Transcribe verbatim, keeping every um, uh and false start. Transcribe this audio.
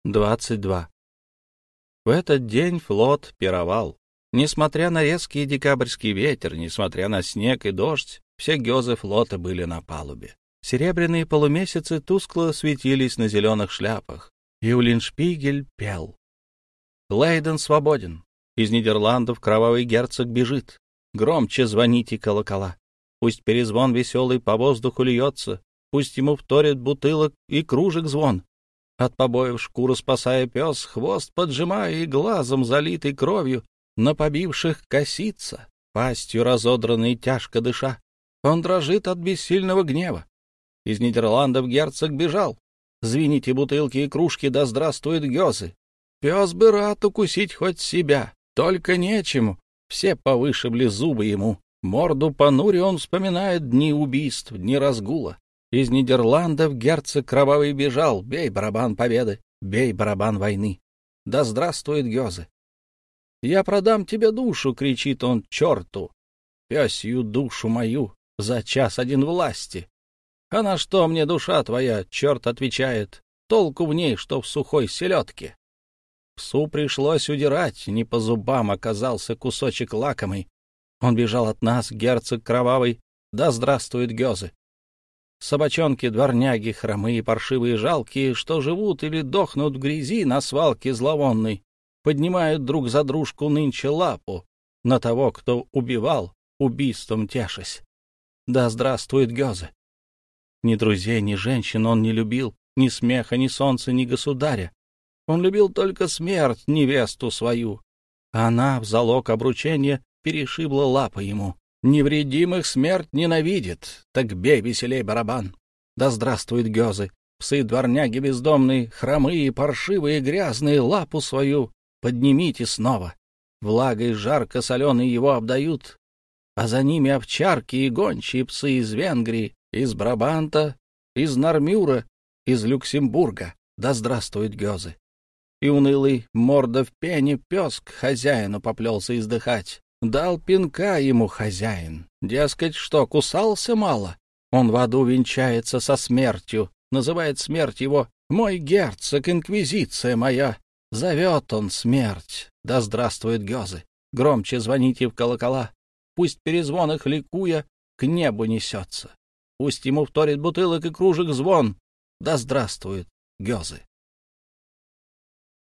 двадцать два. В этот день флот пировал. Несмотря на резкий декабрьский ветер, несмотря на снег и дождь, все гёзы флота были на палубе. Серебряные полумесяцы тускло светились на зеленых шляпах. Юлиншпигель пел. Лейден свободен. Из Нидерландов кровавый герцог бежит. Громче звоните колокола. Пусть перезвон веселый по воздуху льется, пусть ему вторит бутылок и кружек звон. От побоев шкуру спасая пес, хвост поджимая и глазом залитый кровью, на побивших косится, пастью разодранной тяжко дыша. Он дрожит от бессильного гнева. Из Нидерландов герцог бежал. Звените бутылки и кружки, да здравствуют гёзы. Пес бы рад укусить хоть себя, только нечему. Все повышибли зубы ему. Морду понуря он вспоминает дни убийств, дни разгула. Из Нидерландов герцог кровавый бежал. Бей барабан победы, бей барабан войны. Да здравствует гёзы. «Я продам тебе душу!» — кричит он черту. «Пёсью душу мою за час один власти!» «А на что мне душа твоя?» — черт отвечает. «Толку в ней, что в сухой селедке». Псу пришлось удирать, не по зубам оказался кусочек лакомый. Он бежал от нас, герцог кровавый, да здравствует гёзы. Собачонки, дворняги, хромые, паршивые, жалкие, что живут или дохнут в грязи на свалке зловонной, поднимают друг за дружку нынче лапу на того, кто убивал, убийством тешась. Да здравствует гёзы. Ни друзей, ни женщин он не любил, ни смеха, ни солнца, ни государя. Он любил только смерть, невесту свою. Она в залог обручения перешибла лапы ему. Невредимых смерть ненавидит, так бей веселей барабан. Да здравствует гёзы, псы-дворняги бездомные, хромые, паршивые, грязные, лапу свою поднимите снова. Влагой жарко-соленой его обдают, а за ними овчарки и гончие псы из Венгрии, из Брабанта, из Нормюра, из Люксембурга. Да здравствует гёзы. И унылый морда в пене пес к хозяину поплелся издыхать. Дал пинка ему хозяин. Дескать, что, кусался мало? Он в аду венчается со смертью. Называет смерть его «мой герцог, инквизиция моя». Зовет он смерть. Да здравствует гёзы. Громче звоните в колокола. Пусть перезвон их, ликуя, к небу несется. Пусть ему вторит бутылок и кружек звон. Да здравствует гёзы.